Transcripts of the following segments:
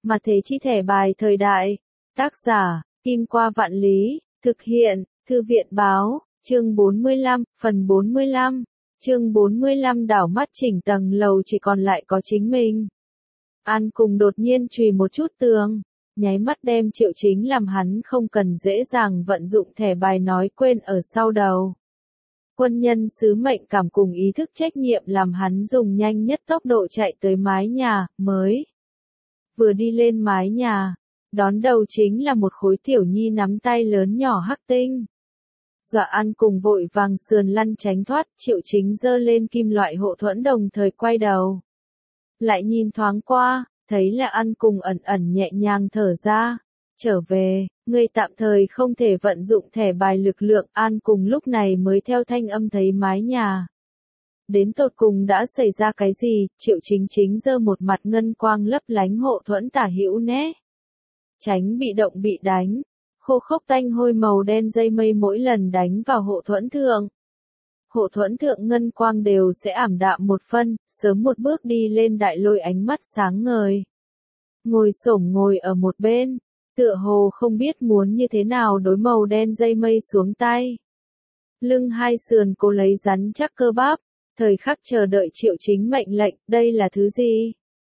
Mà thế chi thẻ bài thời đại. Tác giả, Kim Qua Vạn Lý, thực hiện, Thư viện báo, chương 45, phần 45. Chương 45 đảo mắt chỉnh tầng lầu chỉ còn lại có chính mình. An Cùng đột nhiên chùy một chút tường, nháy mắt đem Triệu Chính làm hắn không cần dễ dàng vận dụng thẻ bài nói quên ở sau đầu. Quân nhân sứ mệnh cảm cùng ý thức trách nhiệm làm hắn dùng nhanh nhất tốc độ chạy tới mái nhà, mới. Vừa đi lên mái nhà, đón đầu chính là một khối tiểu nhi nắm tay lớn nhỏ hắc tinh. Dọa An Cùng vội vàng sườn lăn tránh thoát, Triệu Chính giơ lên kim loại hộ thuẫn đồng thời quay đầu. Lại nhìn thoáng qua, thấy là An Cùng ẩn ẩn nhẹ nhàng thở ra. Trở về, người tạm thời không thể vận dụng thẻ bài lực lượng. An Cùng lúc này mới theo thanh âm thấy mái nhà. Đến tột cùng đã xảy ra cái gì? Triệu Chính giơ một mặt ngân quang lấp lánh hộ thuẫn tả hữu né. Tránh bị động bị đánh. Khô khốc tanh hôi màu đen dây mây mỗi lần đánh vào hộ thuẫn thượng. Hộ thuẫn thượng ngân quang đều sẽ ảm đạm một phân, sớm một bước đi lên đại lôi ánh mắt sáng ngời. Ngồi xổm ngồi ở một bên, tựa hồ không biết muốn như thế nào đối màu đen dây mây xuống tay. Lưng hai sườn cố lấy rắn chắc cơ bắp, thời khắc chờ đợi Triệu Chính mệnh lệnh, đây là thứ gì?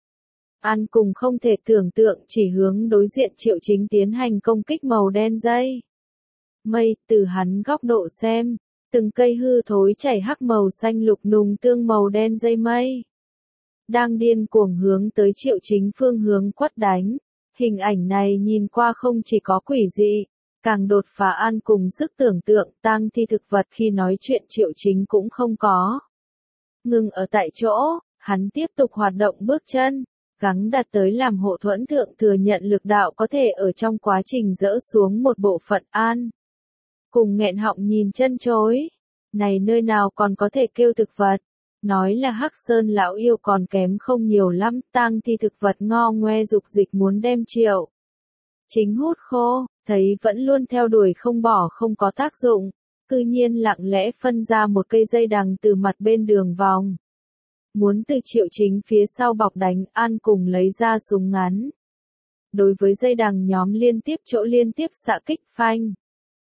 An Cùng không thể tưởng tượng chỉ hướng đối diện Triệu Chính tiến hành công kích màu đen dây. Mây, từ hắn góc độ xem, từng cây hư thối chảy hắc màu xanh lục nùng tương màu đen dây mây. Đang điên cuồng hướng tới Triệu Chính phương hướng quất đánh. Hình ảnh này nhìn qua không chỉ có quỷ dị, càng đột phá An Cùng sức tưởng tượng. Tang thi thực vật khi nói chuyện Triệu Chính cũng không có. Ngừng ở tại chỗ, hắn tiếp tục hoạt động bước chân. Gắng đạt tới làm hộ thuẫn thượng thừa nhận lực đạo có thể ở trong quá trình dỡ xuống một bộ phận. An Cùng nghẹn họng nhìn chân chối. Này nơi nào còn có thể kêu thực vật. Nói là Hắc Sơn lão yêu còn kém không nhiều lắm. Tang thi thực vật ngo ngoe dục dịch muốn đem Triệu Chính hút khô. Thấy vẫn luôn theo đuổi không bỏ không có tác dụng. Cư nhiên lặng lẽ phân ra một cây dây đằng từ mặt bên đường vòng. Muốn từ Triệu Chính phía sau bọc đánh. An Cùng lấy ra súng ngắn. Đối với dây đằng nhóm liên tiếp xạ kích phanh.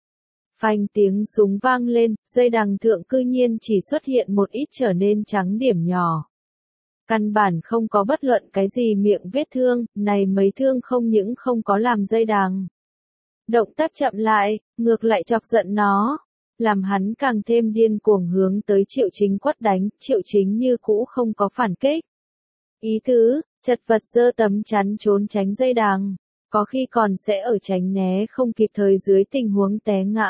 Phanh tiếng súng vang lên, dây đằng thượng cư nhiên chỉ xuất hiện một ít trở nên trắng điểm nhỏ. Căn bản không có bất luận cái gì miệng vết thương, này mấy thương không những không có làm dây đằng. Động tác chậm lại, ngược lại chọc giận nó. Làm hắn càng thêm điên cuồng hướng tới Triệu Chính quất đánh, Triệu Chính như cũ không có phản kích. Ý tứ, chật vật giơ tấm chắn trốn tránh dây đằng, có khi còn sẽ ở tránh né không kịp thời dưới tình huống té ngã.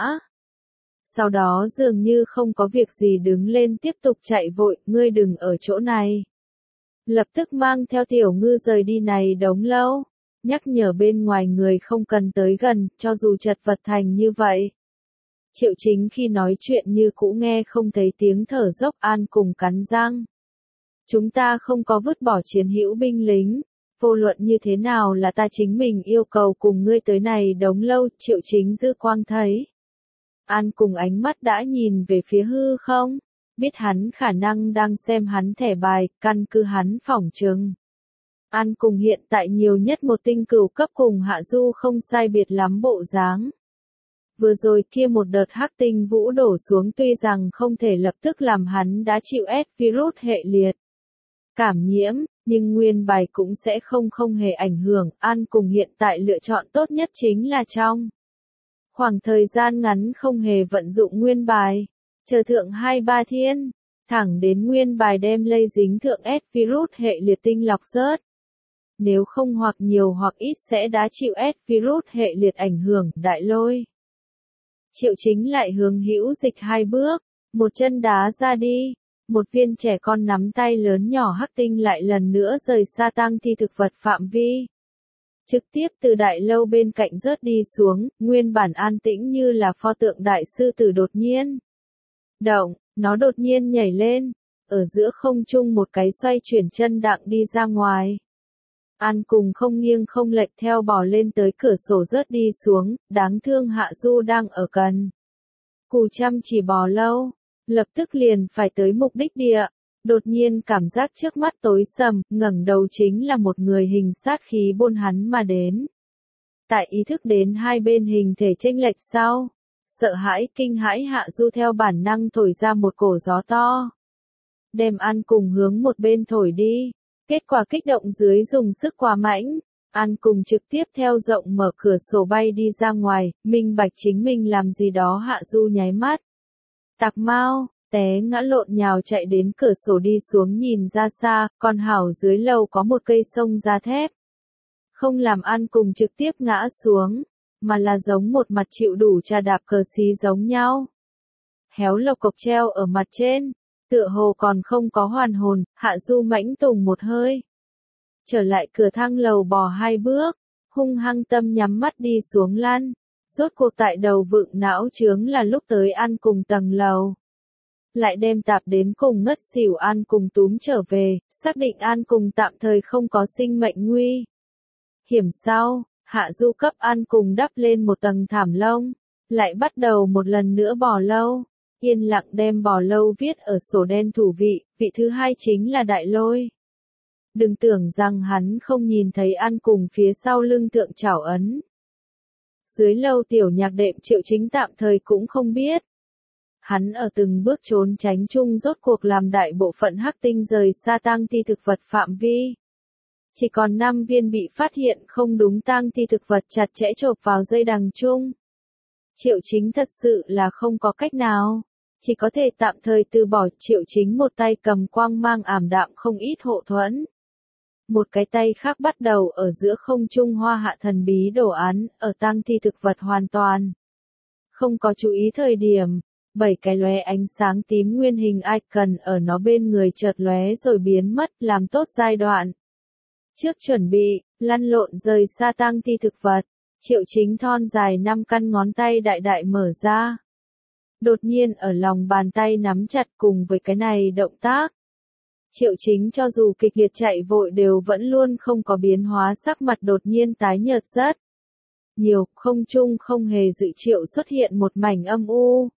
Sau đó dường như không có việc gì đứng lên tiếp tục chạy vội, ngươi đừng ở chỗ này. Lập tức mang theo Tiểu Ngư rời đi này đống lâu, nhắc nhở bên ngoài người không cần tới gần, cho dù chật vật thành như vậy. Triệu Chính khi nói chuyện như cũ nghe không thấy tiếng thở dốc. An Cùng cắn răng. Chúng ta không có vứt bỏ chiến hữu binh lính. Vô luận như thế nào là ta chính mình yêu cầu cùng ngươi tới này đống lâu. Triệu Chính dư quang thấy. An Cùng ánh mắt đã nhìn về phía hư không. Biết hắn khả năng đang xem hắn thẻ bài, căn cứ hắn phỏng chừng. An Cùng hiện tại nhiều nhất một tinh cửu cấp cùng Hạ Du không sai biệt lắm bộ dáng. Vừa rồi kia một đợt hắc tinh vũ đổ xuống tuy rằng không thể lập tức làm hắn đã chịu virus hệ liệt cảm nhiễm, nhưng nguyên bài cũng sẽ không hề ảnh hưởng. An Cùng hiện tại lựa chọn tốt nhất chính là trong khoảng thời gian ngắn không hề vận dụng nguyên bài, chờ thượng 2-3 thiên, thẳng đến nguyên bài đem lây dính thượng virus hệ liệt tinh lọc rớt. Nếu không hoặc nhiều hoặc ít sẽ đã chịu virus hệ liệt ảnh hưởng. Đại lôi. Triệu Chính lại hướng hữu dịch 2 bước, một chân đá ra đi, một viên trẻ con nắm tay lớn nhỏ hắc tinh lại lần nữa rời xa tang thi thực vật phạm vi. Trực tiếp từ đại lâu bên cạnh rớt đi xuống, nguyên bản an tĩnh như là pho tượng đại sư tử đột nhiên động, nó đột nhiên nhảy lên, ở giữa không trung một cái xoay chuyển chân đặng đi ra ngoài. An Cùng không nghiêng không lệch theo bò lên tới cửa sổ rớt đi xuống, đáng thương Hạ Du đang ở gần. Cù chăm chỉ bò lâu, lập tức liền phải tới mục đích địa, Đột nhiên cảm giác trước mắt tối sầm, ngẩng đầu chính là một người hình sát khí buôn hắn mà đến. Tại ý thức đến hai bên hình thể chênh lệch sau, sợ hãi kinh hãi Hạ Du theo bản năng thổi ra một cổ gió to. Đem An Cùng hướng một bên thổi đi, kết quả kích động dưới dùng sức quá mạnh. An Cùng trực tiếp theo rộng mở cửa sổ bay đi ra ngoài, minh bạch chính mình làm gì đó Hạ Du nháy mắt. Tạc mau, té ngã lộn nhào chạy đến cửa sổ đi xuống nhìn ra xa, còn hảo dưới lầu có một cây sông da thép. Không làm An Cùng trực tiếp ngã xuống, mà là giống một mặt chịu đủ trà đạp cờ xí giống nhau. Héo lộc cộc treo ở mặt trên, tựa hồ còn không có hoàn hồn, Hạ Du mãnh tùng một hơi. Trở lại cửa thang lầu bò 2 bước, hung hăng tâm nhắm mắt đi xuống lăn. Rốt cuộc tại đầu vựng não chướng là lúc tới An Cùng tầng lầu. Lại đem tạp đến cùng ngất xỉu An Cùng túm trở về, xác định An Cùng tạm thời không có sinh mệnh nguy hiểm sau, Hạ Du cấp An Cùng đắp lên một tầng thảm lông, lại bắt đầu một lần nữa bò lâu, yên lặng đem bò lâu viết ở sổ đen thủ vị, vị thứ hai chính là Đại Lôi. Đừng tưởng rằng hắn không nhìn thấy An Cùng phía sau lưng tượng chảo ấn. Dưới lâu tiểu nhạc đệm Triệu Chính tạm thời cũng không biết. Hắn ở từng bước trốn tránh chung rốt cuộc làm đại bộ phận hắc tinh rời xa tang thi thực vật phạm vi. Chỉ còn 5 viên bị phát hiện không đúng tang thi thực vật chặt chẽ chộp vào dây đằng chung. Triệu Chính thật sự là không có cách nào, chỉ có thể tạm thời từ bỏ. Triệu Chính một tay cầm quang mang ảm đạm không ít hộ thuẫn. Một cái tay khác bắt đầu ở giữa không trung hoa hạ thần bí đồ án, ở tang thi thực vật hoàn toàn không có chú ý thời điểm, 7 cái lóe ánh sáng tím nguyên hình icon ở nó bên người chợt lóe rồi biến mất, làm tốt giai đoạn trước chuẩn bị lăn lộn rời xa tang thi thực vật. Triệu Chính thon dài 5 căn ngón tay đại đại mở ra. Đột nhiên ở lòng bàn tay nắm chặt cùng với cái này động tác. Triệu Chính cho dù kịch liệt chạy vội đều vẫn luôn không có biến hóa, sắc mặt đột nhiên tái nhợt rất nhiều, không trung không hề dự triệu xuất hiện một mảnh âm u.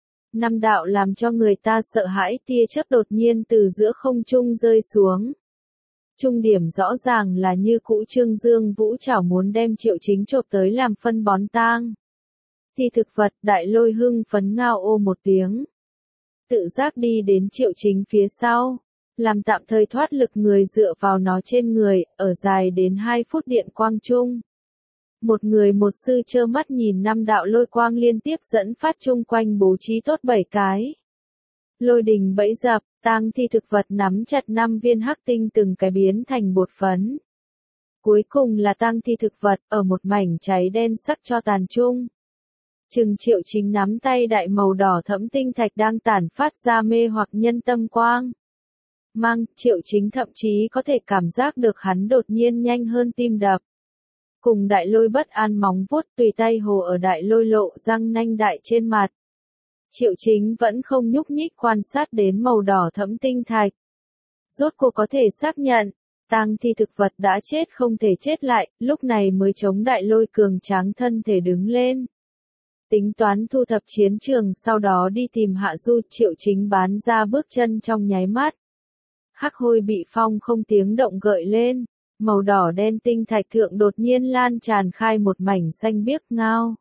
5 đạo làm cho người ta sợ hãi tia chớp đột nhiên từ giữa không trung rơi xuống. Trung điểm rõ ràng là như cũ Trương Dương Vũ chảo muốn đem Triệu Chính chộp tới làm phân bón tang thi thực vật. Đại Lôi hưng phấn ngao ô một tiếng, tự giác đi đến Triệu Chính phía sau, làm tạm thời thoát lực người dựa vào nó trên người, ở dài đến 2 phút điện quang chung. Một người một sư trơ mắt nhìn 5 đạo lôi quang liên tiếp dẫn phát chung quanh bố trí tốt 7 cái lôi đình bẫy dập, tang thi thực vật nắm chặt 5 viên hắc tinh từng cái biến thành bột phấn. Cuối cùng là tang thi thực vật ở một mảnh cháy đen sắc cho tàn chung. Chừng Triệu Chính nắm tay đại màu đỏ thẫm tinh thạch đang tản phát ra mê hoặc nhân tâm quang. Triệu Chính thậm chí có thể cảm giác được hắn đột nhiên nhanh hơn tim đập. Cùng Đại Lôi bất an móng vuốt tùy tay hồ ở Đại Lôi lộ răng nanh đại trên mặt. Triệu Chính vẫn không nhúc nhích quan sát đến màu đỏ thẫm tinh thạch. Rốt cuộc có thể xác nhận, tang thi thực vật đã chết không thể chết lại, lúc này mới chống Đại Lôi cường tráng thân thể đứng lên. Tính toán thu thập chiến trường sau đó đi tìm Hạ Du. Triệu Chính bán ra bước chân trong nháy mắt. Hắc hôi bị phong không tiếng động gợi lên, màu đỏ đen tinh thạch thượng đột nhiên lan tràn khai một mảnh xanh biếc ngao.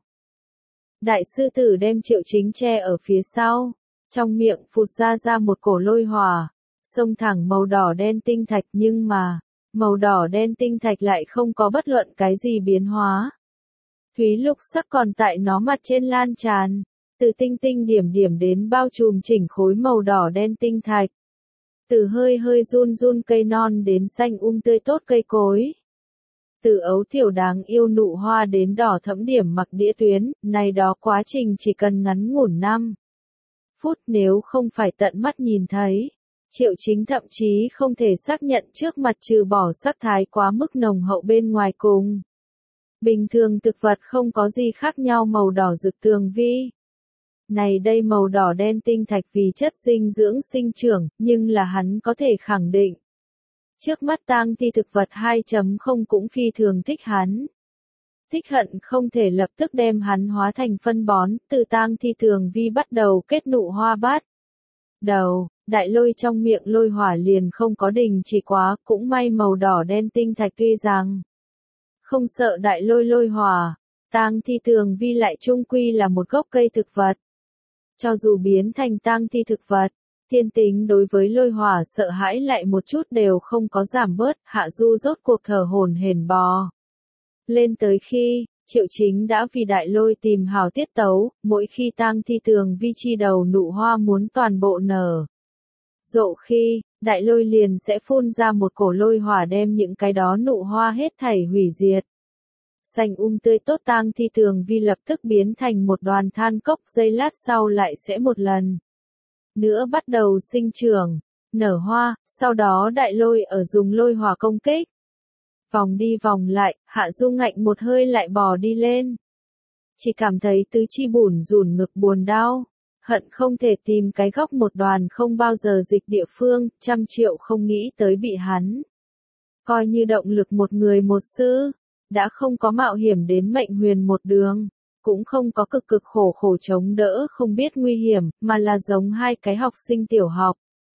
Đại sư tử đem Triệu Chính che ở phía sau, trong miệng phụt ra một cổ lôi hỏa, xông thẳng màu đỏ đen tinh thạch, nhưng mà, màu đỏ đen tinh thạch lại không có bất luận cái gì biến hóa. Thúy lục sắc còn tại nó mặt trên lan tràn, từ tinh tinh điểm điểm đến bao trùm chỉnh khối màu đỏ đen tinh thạch. Từ hơi hơi run run cây non đến xanh tươi tốt cây cối. Từ ấu tiểu đáng yêu nụ hoa đến đỏ thẫm điểm mặc đĩa tuyến, này đó quá trình chỉ cần ngắn ngủn 5 phút nếu không phải tận mắt nhìn thấy. Triệu Chính thậm chí không thể xác nhận trước mặt trừ bỏ sắc thái quá mức nồng hậu bên ngoài cùng bình thường thực vật không có gì khác nhau màu đỏ rực tường vi. Này đây màu đỏ đen tinh thạch vì chất dinh dưỡng sinh trưởng, nhưng là hắn có thể khẳng định. Trước mắt tang thi thực vật 2.0 cũng phi thường thích hắn. Thích hận không thể lập tức đem hắn hóa thành phân bón, từ tang thi thường vi bắt đầu kết nụ hoa bát. Đầu, đại lôi trong miệng lôi hỏa liền không có đình chỉ quá, cũng may màu đỏ đen tinh thạch tuy rằng không sợ đại lôi lôi hỏa, tang thi tường vi lại chung quy là một gốc cây thực vật. Cho dù biến thành tang thi thực vật, thiên tính đối với lôi hỏa sợ hãi lại một chút đều không có giảm bớt, Hạ Du rốt cuộc thở hổn hển bò lên tới khi, Triệu Chính đã vì đại lôi tìm hào tiết tấu, mỗi khi tang thi tường vi chi đầu nụ hoa muốn toàn bộ nở rộ khi, đại lôi liền sẽ phun ra một cổ lôi hỏa đem những cái đó nụ hoa hết thảy hủy diệt. Xanh tươi tốt tang thi tường vi lập tức biến thành một đoàn than cốc, giây lát sau lại sẽ một lần nữa bắt đầu sinh trưởng, nở hoa, sau đó đại lôi ở dùng lôi hỏa công kích. Vòng đi vòng lại, Hạ Du ngạnh một hơi lại bò đi lên. Chỉ cảm thấy tứ chi bủn rủn ngực buồn đau, hận không thể tìm cái góc một đoàn không bao giờ dịch địa phương, 100.000.000 không nghĩ tới bị hắn coi như động lực một người một sư, đã không có mạo hiểm đến mệnh huyền một đường, cũng không có cực cực khổ khổ chống đỡ không biết nguy hiểm, mà là giống hai cái học sinh tiểu học.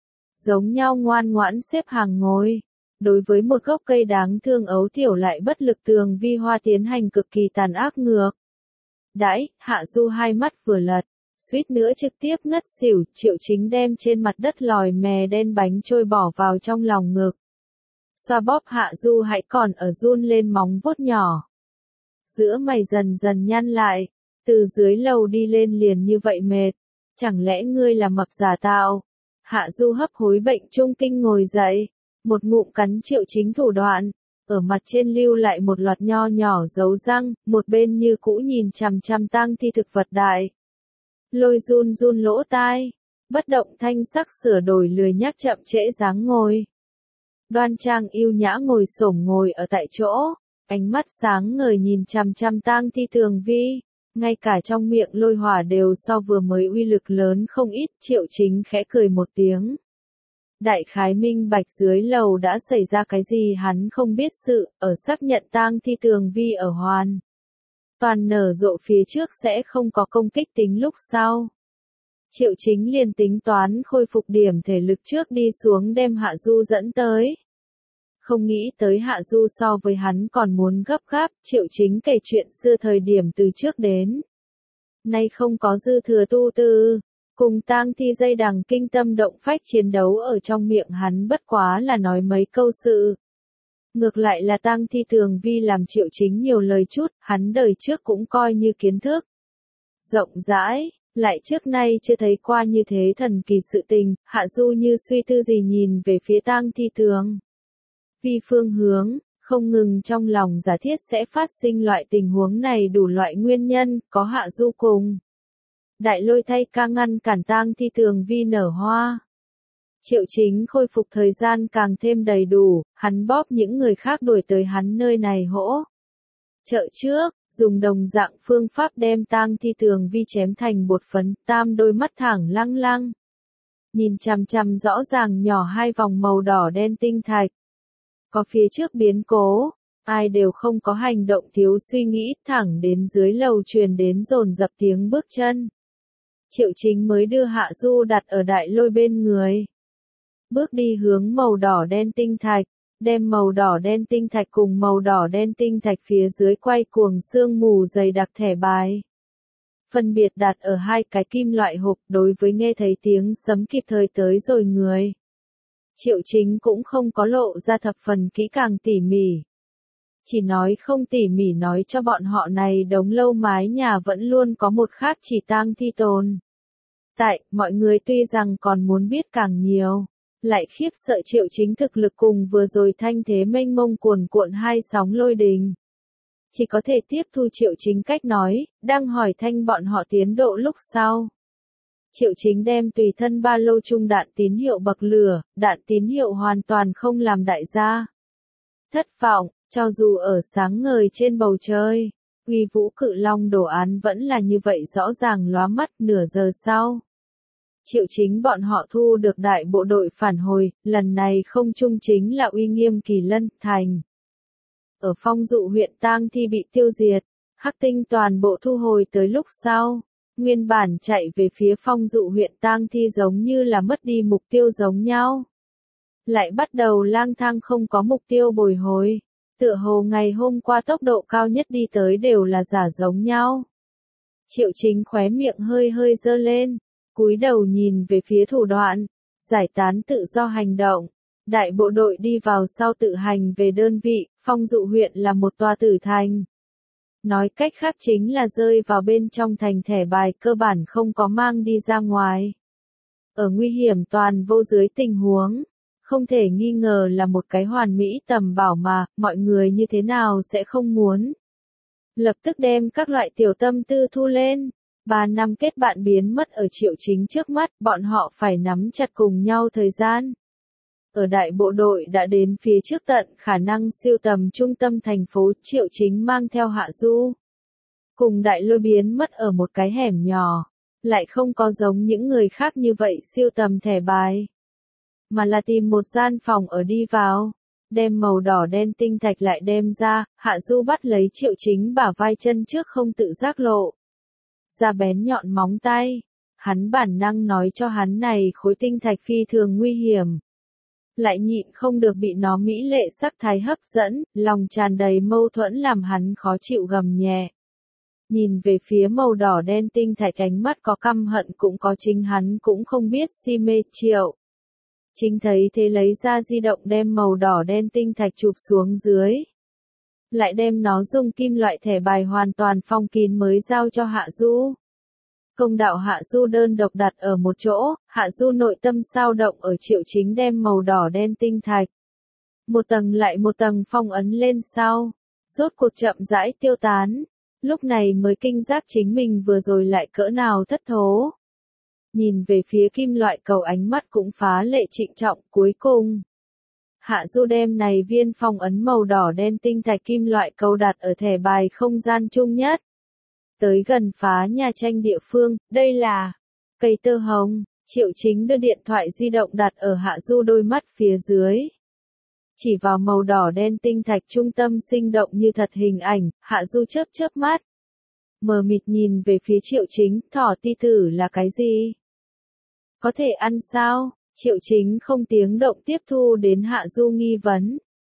Giống nhau ngoan ngoãn xếp hàng ngồi. Đối với một gốc cây đáng thương ấu tiểu lại bất lực tường vi hoa tiến hành cực kỳ tàn ác ngược. Đãi, Hạ Du hai mắt vừa lật, suýt nữa trực tiếp ngất xỉu, Triệu Chính đem trên mặt đất lòi mè đen bánh trôi bỏ vào trong lòng ngực. Xoa bóp Hạ Du hãy còn ở run lên móng vuốt nhỏ. Giữa mày dần dần nhăn lại, từ dưới lầu đi lên liền như vậy mệt, chẳng lẽ ngươi là mập giả tạo? Hạ Du hấp hối bệnh trung kinh ngồi dậy, một ngụm cắn Triệu Chính thủ đoạn, ở mặt trên lưu lại một loạt nho nhỏ dấu răng, một bên như cũ nhìn chằm chằm tang thi thực vật đại. Lôi run run lỗ tai, bất động thanh sắc sửa đổi lười nhác chậm trễ dáng ngồi. Đoan trang yêu nhã ngồi xổm ngồi ở tại chỗ, ánh mắt sáng ngời nhìn chằm chằm tang thi tường vi, ngay cả trong miệng lôi hỏa đều so vừa mới uy lực lớn không ít. Triệu Chính khẽ cười một tiếng. Đại khái minh bạch dưới lầu đã xảy ra cái gì hắn không biết sự, ở xác nhận tang thi tường vi ở hoàn toàn nở rộ phía trước sẽ không có công kích tính lúc sau. Triệu Chính liền tính toán khôi phục điểm thể lực trước đi xuống đem Hạ Du dẫn tới. Không nghĩ tới Hạ Du so với hắn còn muốn gấp gáp, Triệu Chính kể chuyện xưa thời điểm từ trước đến nay không có dư thừa tu tư. Cùng tang thi dây đằng kinh tâm động phách chiến đấu ở trong miệng hắn bất quá là nói mấy câu sự. Ngược lại là tang thi tường vi làm Triệu Chính nhiều lời chút, hắn đời trước cũng coi như kiến thức rộng rãi, lại trước nay chưa thấy qua như thế thần kỳ sự tình. Hạ Du như suy tư gì nhìn về phía tang thi tường vi phương hướng, không ngừng trong lòng giả thiết sẽ phát sinh loại tình huống này đủ loại nguyên nhân, có Hạ Du cùng đại lôi thay ca ngăn cản tang thi tường vi nở hoa. Triệu Chính khôi phục thời gian càng thêm đầy đủ, hắn bóp những người khác đuổi tới hắn nơi này hỗ trợ trước, dùng đồng dạng phương pháp đem tang thi tường vi chém thành bột phấn, tam đôi mắt thẳng lăng lăng. Nhìn chằm chằm rõ ràng nhỏ hai vòng màu đỏ đen tinh thạch. Có phía trước biến cố, ai đều không có hành động thiếu suy nghĩ, thẳng đến dưới lầu truyền đến dồn dập tiếng bước chân. Triệu Chính mới đưa Hạ Du đặt ở đại lôi bên người. Bước đi hướng màu đỏ đen tinh thạch, đem màu đỏ đen tinh thạch cùng màu đỏ đen tinh thạch phía dưới quay cuồng sương mù dày đặc thẻ bài. Phân biệt đặt ở hai cái kim loại hộp, đối với nghe thấy tiếng sấm kịp thời tới rồi người. Triệu Chính cũng không có lộ ra thập phần kỹ càng tỉ mỉ. Chỉ nói không tỉ mỉ nói cho bọn họ này đống lâu mái nhà vẫn luôn có một khác chỉ tang thi tồn tại, mọi người tuy rằng còn muốn biết càng nhiều, lại khiếp sợ Triệu Chính thực lực cùng vừa rồi thanh thế mênh mông cuồn cuộn hai sóng lôi đình. Chỉ có thể tiếp thu Triệu Chính cách nói, đang hỏi thanh bọn họ tiến độ lúc sau. Triệu Chính đem tùy thân ba lô chung đạn tín hiệu bậc lửa, đạn tín hiệu hoàn toàn không làm đại gia thất vọng, cho dù ở sáng ngời trên bầu trời, uy vũ cự long đồ án vẫn là như vậy rõ ràng lóa mắt. Nửa giờ sau, Triệu Chính bọn họ thu được đại bộ đội phản hồi, lần này không chung chính là uy nghiêm Kỳ Lân thành. Ở Phong Dụ huyện tang thi bị tiêu diệt, hắc tinh toàn bộ thu hồi tới lúc sau, Nguyên bản chạy về phía Phong Dụ huyện tang thi giống như là mất đi mục tiêu giống nhau. Lại bắt đầu lang thang không có mục tiêu bồi hồi. Tựa hồ ngày hôm qua tốc độ cao nhất đi tới đều là giả giống nhau. Triệu Chính khóe miệng hơi hơi dơ lên, cúi đầu nhìn về phía thủ đoạn, giải tán tự do hành động. Đại bộ đội đi vào sau tự hành về đơn vị, Phong Dụ huyện là một tòa tử thành. Nói cách khác chính là rơi vào bên trong thành thẻ bài cơ bản không có mang đi ra ngoài. Ở nguy hiểm toàn vô dưới tình huống, không thể nghi ngờ là một cái hoàn mỹ tầm bảo mà, mọi người như thế nào sẽ không muốn. Lập tức đem các loại tiểu tâm tư thu lên. 3 năm kết bạn biến mất ở Triệu Chính trước mắt, bọn họ phải nắm chặt cùng nhau thời gian. Ở đại bộ đội đã đến phía trước tận khả năng siêu tầm trung tâm thành phố, Triệu Chính mang theo Hạ Du. Cùng Đại Lôi biến mất ở một cái hẻm nhỏ, lại không có giống những người khác như vậy siêu tầm thẻ bài. Mà là tìm một gian phòng ở đi vào, đem màu đỏ đen tinh thạch lại đem ra, Hạ Du bắt lấy Triệu Chính bả vai chân trước không tự giác lộ. Ra bén nhọn móng tay, hắn bản năng nói cho hắn này khối tinh thạch phi thường nguy hiểm. Lại nhịn không được bị nó mỹ lệ sắc thái hấp dẫn, lòng tràn đầy mâu thuẫn làm hắn khó chịu gầm nhẹ. Nhìn về phía màu đỏ đen tinh thạch ánh mắt có căm hận cũng có chính hắn cũng không biết si mê. Triệu Chính thấy thế lấy ra di động đem màu đỏ đen tinh thạch chụp xuống dưới. Lại đem nó dùng kim loại thẻ bài hoàn toàn phong kín mới giao cho Hạ Du. Công đạo Hạ Du đơn độc đặt ở một chỗ, Hạ Du nội tâm sao động ở Triệu Chính đem màu đỏ đen tinh thạch. Một tầng lại một tầng phong ấn lên sau, rốt cuộc chậm rãi tiêu tán, lúc này mới kinh giác chính mình vừa rồi lại cỡ nào thất thố. Nhìn về phía kim loại cầu ánh mắt cũng phá lệ trịnh trọng, cuối cùng. Hạ Du đem này viên phong ấn màu đỏ đen tinh thạch kim loại cầu đặt ở thẻ bài không gian chung nhất. Tới gần phá nhà tranh địa phương, đây là cây tơ hồng. Triệu Chính đưa điện thoại di động đặt ở Hạ Du đôi mắt phía dưới. Chỉ vào màu đỏ đen tinh thạch trung tâm sinh động như thật hình ảnh, Hạ Du chớp chớp mắt. Mờ mịt nhìn về phía Triệu Chính, thỏ ti tử là cái gì? Có thể ăn sao? Triệu Chính không tiếng động tiếp thu đến Hạ Du nghi vấn.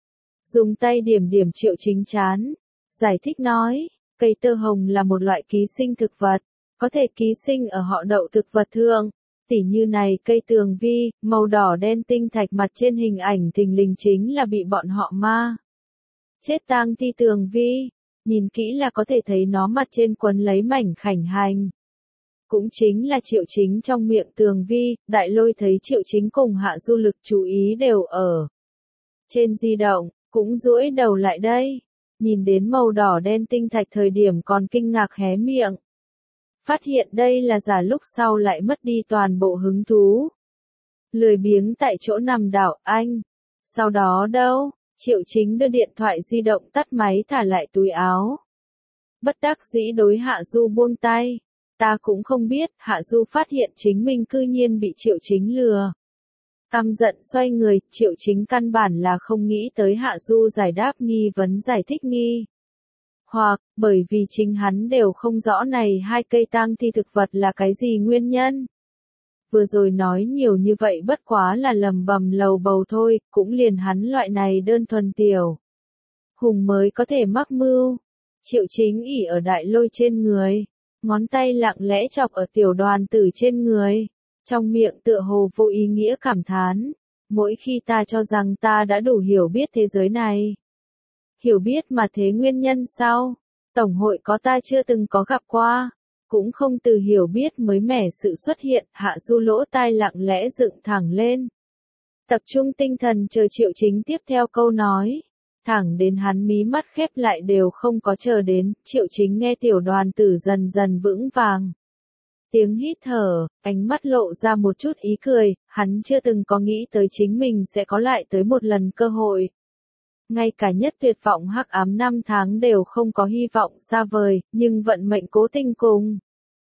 Dùng tay điểm điểm Triệu Chính chán. Giải thích nói, cây tơ hồng là một loại ký sinh thực vật, có thể ký sinh ở họ đậu thực vật thường. Tỉ như này cây tường vi, màu đỏ đen tinh thạch mặt trên hình ảnh thình lình chính là bị bọn họ ma. Chết tang thi tường vi, nhìn kỹ là có thể thấy nó mặt trên quấn lấy mảnh khảnh hành. Cũng chính là Triệu Chính trong miệng tường vi, Đại Lôi thấy Triệu Chính cùng Hạ Du lực chú ý đều ở trên di động, cũng duỗi đầu lại đây. Nhìn đến màu đỏ đen tinh thạch thời điểm còn kinh ngạc hé miệng. Phát hiện đây là giả lúc sau lại mất đi toàn bộ hứng thú. Lười biếng tại chỗ nằm đảo anh. Sau đó đâu, Triệu Chính đưa điện thoại di động tắt máy thả lại túi áo. Bất đắc dĩ đối Hạ Du buông tay. Ta cũng không biết, Hạ Du phát hiện chính mình cư nhiên bị Triệu Chính lừa. Căm giận xoay người, Triệu Chính căn bản là không nghĩ tới Hạ Du giải đáp nghi vấn giải thích nghi. Hoặc, bởi vì chính hắn đều không rõ này hai cây tang thi thực vật là cái gì nguyên nhân. Vừa rồi nói nhiều như vậy bất quá là lầm bầm lầu bầu thôi, cũng liền hắn loại này đơn thuần tiểu. Hùng mới có thể mắc mưu. Triệu Chính ỉ ở Đại Lôi trên người, ngón tay lặng lẽ chọc ở Tiểu Đoàn Tử trên người. Trong miệng tựa hồ vô ý nghĩa cảm thán. Mỗi khi ta cho rằng ta đã đủ hiểu biết thế giới này. Hiểu biết mà thế nguyên nhân sao? Tổng hội có ta chưa từng có gặp qua. Cũng không từ hiểu biết mới mẻ sự xuất hiện, Hạ Du lỗ tai lặng lẽ dựng thẳng lên. Tập trung tinh thần chờ Triệu Chính tiếp theo câu nói. Thẳng đến hắn mí mắt khép lại đều không có chờ đến, Triệu Chính nghe Tiểu Đoàn Tử dần dần vững vàng. Tiếng hít thở, ánh mắt lộ ra một chút ý cười, hắn chưa từng có nghĩ tới chính mình sẽ có lại tới một lần cơ hội. Ngay cả nhất tuyệt vọng hắc ám 5 tháng đều không có hy vọng xa vời, nhưng vận mệnh cố tình cùng.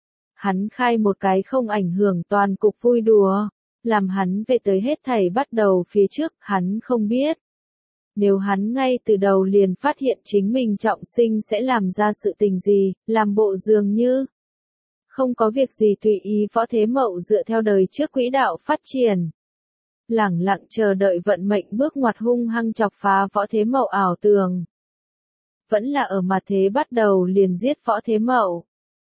Hắn khai một cái không ảnh hưởng toàn cục vui đùa, làm hắn về tới hết thảy bắt đầu phía trước, hắn không biết. Nếu hắn ngay từ đầu liền phát hiện chính mình trọng sinh sẽ làm ra sự tình gì, làm bộ dường như Không có việc gì tùy ý Võ Thế Mậu dựa theo đời trước quỹ đạo phát triển. Lẳng lặng chờ đợi vận mệnh bước ngoặt hung hăng chọc phá Võ Thế Mậu ảo tường. Vẫn là ở mặt thế bắt đầu liền giết Võ Thế Mậu.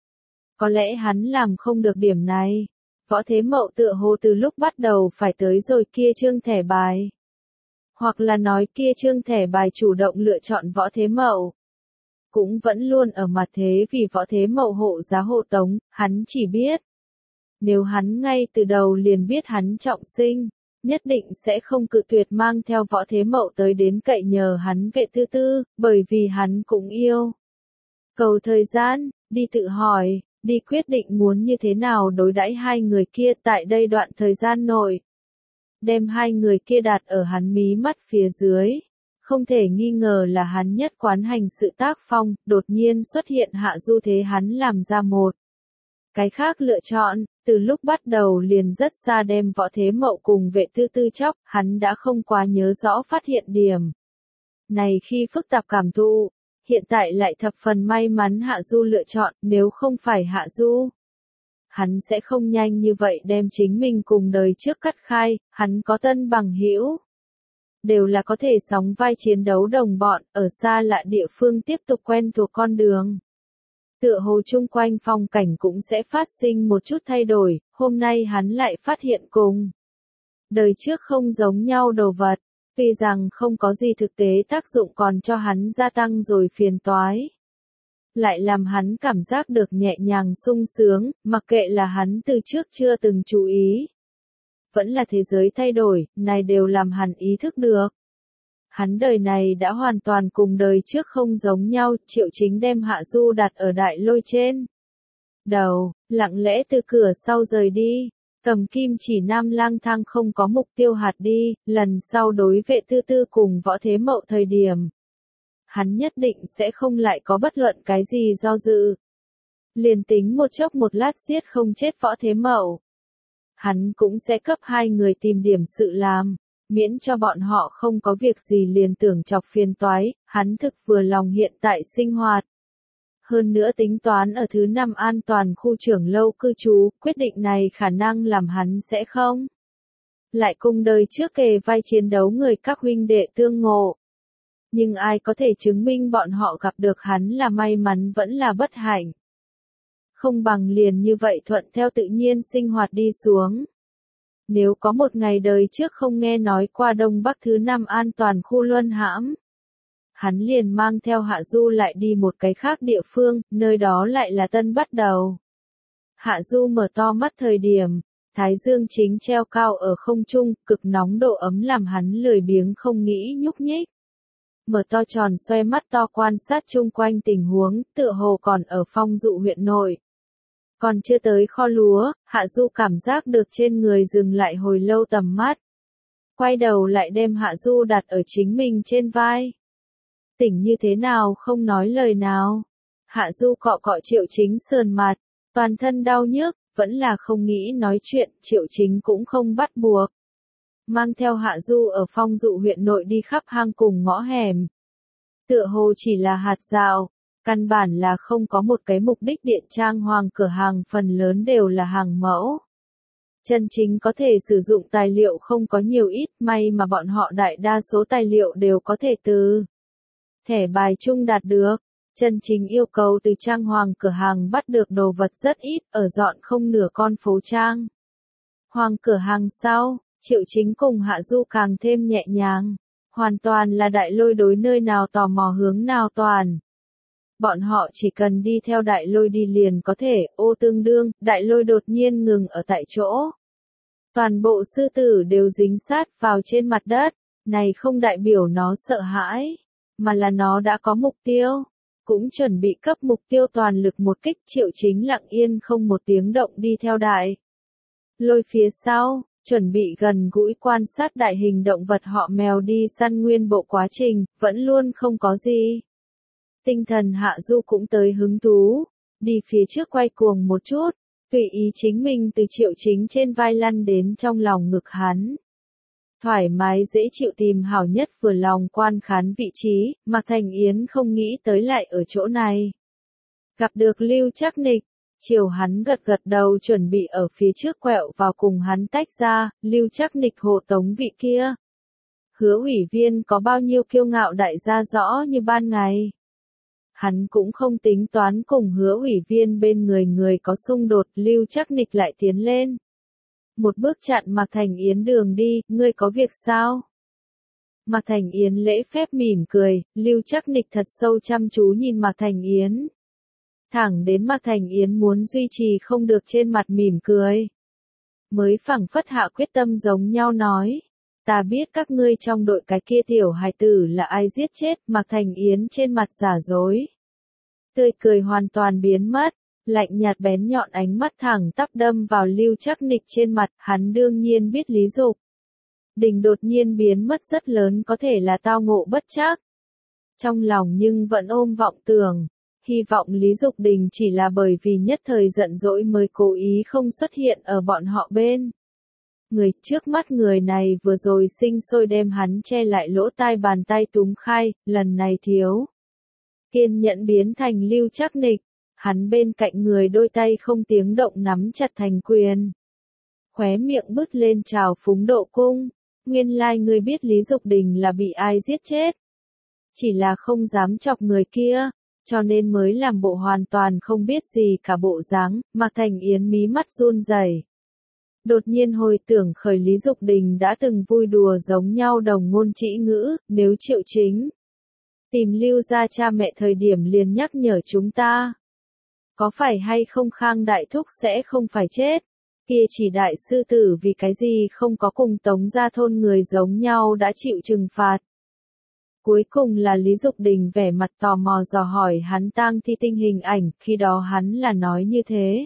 Có lẽ hắn làm không được điểm này. Võ Thế Mậu tựa hồ từ lúc bắt đầu phải tới rồi kia trương thẻ bài. Hoặc là nói kia trương thẻ bài chủ động lựa chọn Võ Thế Mậu. Cũng vẫn luôn ở mặt thế vì Võ Thế Mậu hộ giá hộ tống, hắn chỉ biết. Nếu hắn ngay từ đầu liền biết hắn trọng sinh, nhất định sẽ không cự tuyệt mang theo Võ Thế Mậu tới đến cậy nhờ hắn vệ tư tư, bởi vì hắn cũng yêu. Cầu thời gian, đi tự hỏi, đi quyết định muốn như thế nào đối đãi hai người kia tại đây đoạn thời gian nội. Đem hai người kia đặt ở hắn mí mắt phía dưới. Không thể nghi ngờ là hắn nhất quán hành sự tác phong, đột nhiên xuất hiện Hạ Du thế hắn làm ra một. Cái khác lựa chọn, từ lúc bắt đầu liền rất xa đem Võ Thế Mậu cùng vệ tư tư chóc, hắn đã không quá nhớ rõ phát hiện điểm. Này khi phức tạp cảm thụ, hiện tại lại thập phần may mắn Hạ Du lựa chọn, nếu không phải Hạ Du. Hắn sẽ không nhanh như vậy đem chính mình cùng đời trước cắt khai, hắn có tân bằng hữu. Đều là có thể sóng vai chiến đấu đồng bọn, ở xa lạ địa phương tiếp tục quen thuộc con đường. Tựa hồ chung quanh phong cảnh cũng sẽ phát sinh một chút thay đổi, hôm nay hắn lại phát hiện cùng. Đời trước không giống nhau đồ vật, vì rằng không có gì thực tế tác dụng còn cho hắn gia tăng rồi phiền toái. Lại làm hắn cảm giác được nhẹ nhàng sung sướng, mặc kệ là hắn từ trước chưa từng chú ý. Vẫn là thế giới thay đổi, này đều làm hắn ý thức được. Hắn đời này đã hoàn toàn cùng đời trước không giống nhau, Triệu Chính đem Hạ Du đặt ở đại lôi trên. Đầu, lặng lẽ từ cửa sau rời đi, cầm kim chỉ nam lang thang không có mục tiêu hạt đi, lần sau đối vệ tư tư cùng Võ Thế Mậu thời điểm. Hắn nhất định sẽ không lại có bất luận cái gì do dự. Liền tính một chốc một lát giết không chết Võ Thế Mậu. Hắn cũng sẽ cấp hai người tìm điểm sự làm, miễn cho bọn họ không có việc gì liền tưởng chọc phiền toái, hắn thực vừa lòng hiện tại sinh hoạt. Hơn nữa tính toán ở thứ 5 an toàn khu trưởng lâu cư trú, quyết định này khả năng làm hắn sẽ không. Lại cùng đời trước kề vai chiến đấu người các huynh đệ tương ngộ. Nhưng ai có thể chứng minh bọn họ gặp được hắn là may mắn vẫn là bất hạnh. Không bằng liền như vậy thuận theo tự nhiên sinh hoạt đi xuống. Nếu có một ngày đời trước không nghe nói qua Đông Bắc thứ 5 an toàn khu luân hãm. Hắn liền mang theo Hạ Du lại đi một cái khác địa phương, nơi đó lại là tân bắt đầu. Hạ Du mở to mắt thời điểm, thái dương chính treo cao ở không trung, cực nóng độ ấm làm hắn lười biếng không nghĩ nhúc nhích. Mở to tròn xoe mắt to quan sát chung quanh tình huống, tựa hồ còn ở Phong Dụ huyện nội. Còn chưa tới kho lúa, Hạ Du cảm giác được trên người dừng lại hồi lâu tầm mắt. Quay đầu lại đem Hạ Du đặt ở chính mình trên vai. Tỉnh như thế nào không nói lời nào. Hạ Du cọ cọ Triệu Chính sườn mặt, toàn thân đau nhức, vẫn là không nghĩ nói chuyện, Triệu Chính cũng không bắt buộc. Mang theo Hạ Du ở Phong Dụ huyện nội đi khắp hang cùng ngõ hẻm. Tựa hồ chỉ là hạt dạo. Căn bản là không có một cái mục đích điện trang hoàng cửa hàng phần lớn đều là hàng mẫu. Chân chính có thể sử dụng tài liệu không có nhiều ít, may mà bọn họ đại đa số tài liệu đều có thể từ thẻ bài chung đạt được. Chân chính yêu cầu từ trang hoàng cửa hàng bắt được đồ vật rất ít, ở dọn không nửa con phố trang. Hoàng cửa hàng sau, Triệu Chính cùng Hạ Du càng thêm nhẹ nhàng. Hoàn toàn là đại lôi đối nơi nào tò mò hướng nào toàn. Bọn họ chỉ cần đi theo đại lôi đi liền có thể, ô tương đương, đại lôi đột nhiên ngừng ở tại chỗ. Toàn bộ sư tử đều dính sát vào trên mặt đất, này không đại biểu nó sợ hãi, mà là nó đã có mục tiêu, cũng chuẩn bị cấp mục tiêu toàn lực một kích. Triệu Chính lặng yên không một tiếng động đi theo đại lôi phía sau, chuẩn bị gần gũi quan sát đại hình động vật họ mèo đi săn nguyên bộ quá trình, vẫn luôn không có gì. Tinh thần Hạ Du cũng tới hứng thú, đi phía trước quay cuồng một chút, tùy ý chính mình từ Triệu Chính trên vai lăn đến trong lòng ngực hắn. Thoải mái dễ chịu tìm hảo nhất vừa lòng quan khán vị trí, Mạc Thành Yến không nghĩ tới lại ở chỗ này. Gặp được Lưu Trác Nịch, Chiều hắn gật gật đầu chuẩn bị ở phía trước quẹo vào cùng hắn tách ra, Lưu Trác Nịch hộ tống vị kia. Hứa ủy viên có bao nhiêu kiêu ngạo đại gia rõ như ban ngày. Hắn cũng không tính toán cùng hứa ủy viên bên người có xung đột, Lưu Trác Nịch lại tiến lên. Một bước chặn Mạc Thành Yến đường đi, ngươi có việc sao? Mạc Thành Yến lễ phép mỉm cười, Lưu Trác Nịch thật sâu chăm chú nhìn Mạc Thành Yến. Thẳng đến Mạc Thành Yến muốn duy trì không được trên mặt mỉm cười. Mới phảng phất hạ quyết tâm giống nhau nói. Ta biết các ngươi trong đội cái kia tiểu hài tử là ai giết chết, Mạc Thành Yến trên mặt giả dối. Tươi cười hoàn toàn biến mất, lạnh nhạt bén nhọn ánh mắt thẳng tắp đâm vào Lưu Trác Nịch trên mặt, hắn đương nhiên biết Lý Dục Đình đột nhiên biến mất rất lớn có thể là tao ngộ bất trắc. Trong lòng nhưng vẫn ôm vọng tưởng, hy vọng Lý Dục Đình chỉ là bởi vì nhất thời giận dỗi mới cố ý không xuất hiện ở bọn họ bên. Người trước mắt người này vừa rồi sinh sôi đem hắn che lại lỗ tai bàn tay túm khai, lần này thiếu. Kiên nhẫn biến thành Lưu Trác Nịch, hắn bên cạnh người đôi tay không tiếng động nắm chặt thành quyền. Khóe miệng bứt lên trào phúng độ cung, nguyên lai ngươi biết Lý Dục Đình là bị ai giết chết. Chỉ là không dám chọc người kia, cho nên mới làm bộ hoàn toàn không biết gì cả bộ dáng, Mạc Thành Yến mí mắt run rẩy. Đột nhiên hồi tưởng khởi Lý Dục Đình đã từng vui đùa giống nhau đồng ngôn trĩ ngữ, nếu Triệu Chính tìm Lưu gia cha mẹ thời điểm liền nhắc nhở chúng ta. Có phải hay không Khang Đại Thúc sẽ không phải chết, kia chỉ đại sư tử vì cái gì không có cùng Tống gia thôn người giống nhau đã chịu trừng phạt. Cuối cùng là Lý Dục Đình vẻ mặt tò mò dò hỏi hắn tang thi tinh hình ảnh, khi đó hắn là nói như thế.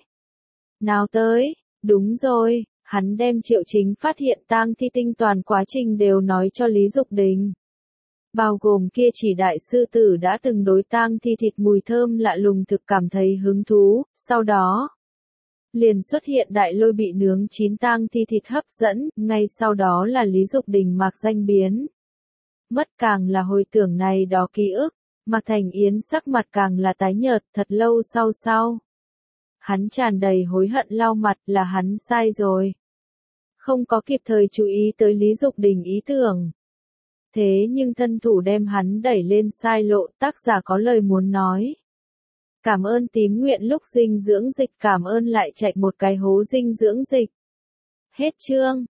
Nào tới, đúng rồi, hắn đem Triệu Chính phát hiện tang thi tinh toàn quá trình đều nói cho Lý Dục Đình. Bao gồm kia chỉ đại sư tử đã từng đối tang thi thịt mùi thơm lạ lùng thực cảm thấy hứng thú, sau đó liền xuất hiện đại lôi bị nướng chín tang thi thịt hấp dẫn, ngay sau đó là Lý Dục Đình mạc danh biến. Mất càng là hồi tưởng này đó ký ức, Mạc Thành Yến sắc mặt càng là tái nhợt, thật lâu sau. Hắn tràn đầy hối hận lau mặt là hắn sai rồi. Không có kịp thời chú ý tới Lý Dục Đình ý tưởng. Thế nhưng thân thủ đem hắn đẩy lên sai lộ, tác giả có lời muốn nói. Cảm ơn tím nguyện lúc dinh dưỡng dịch, cảm ơn lại chạy một cái hố dinh dưỡng dịch. Hết chương.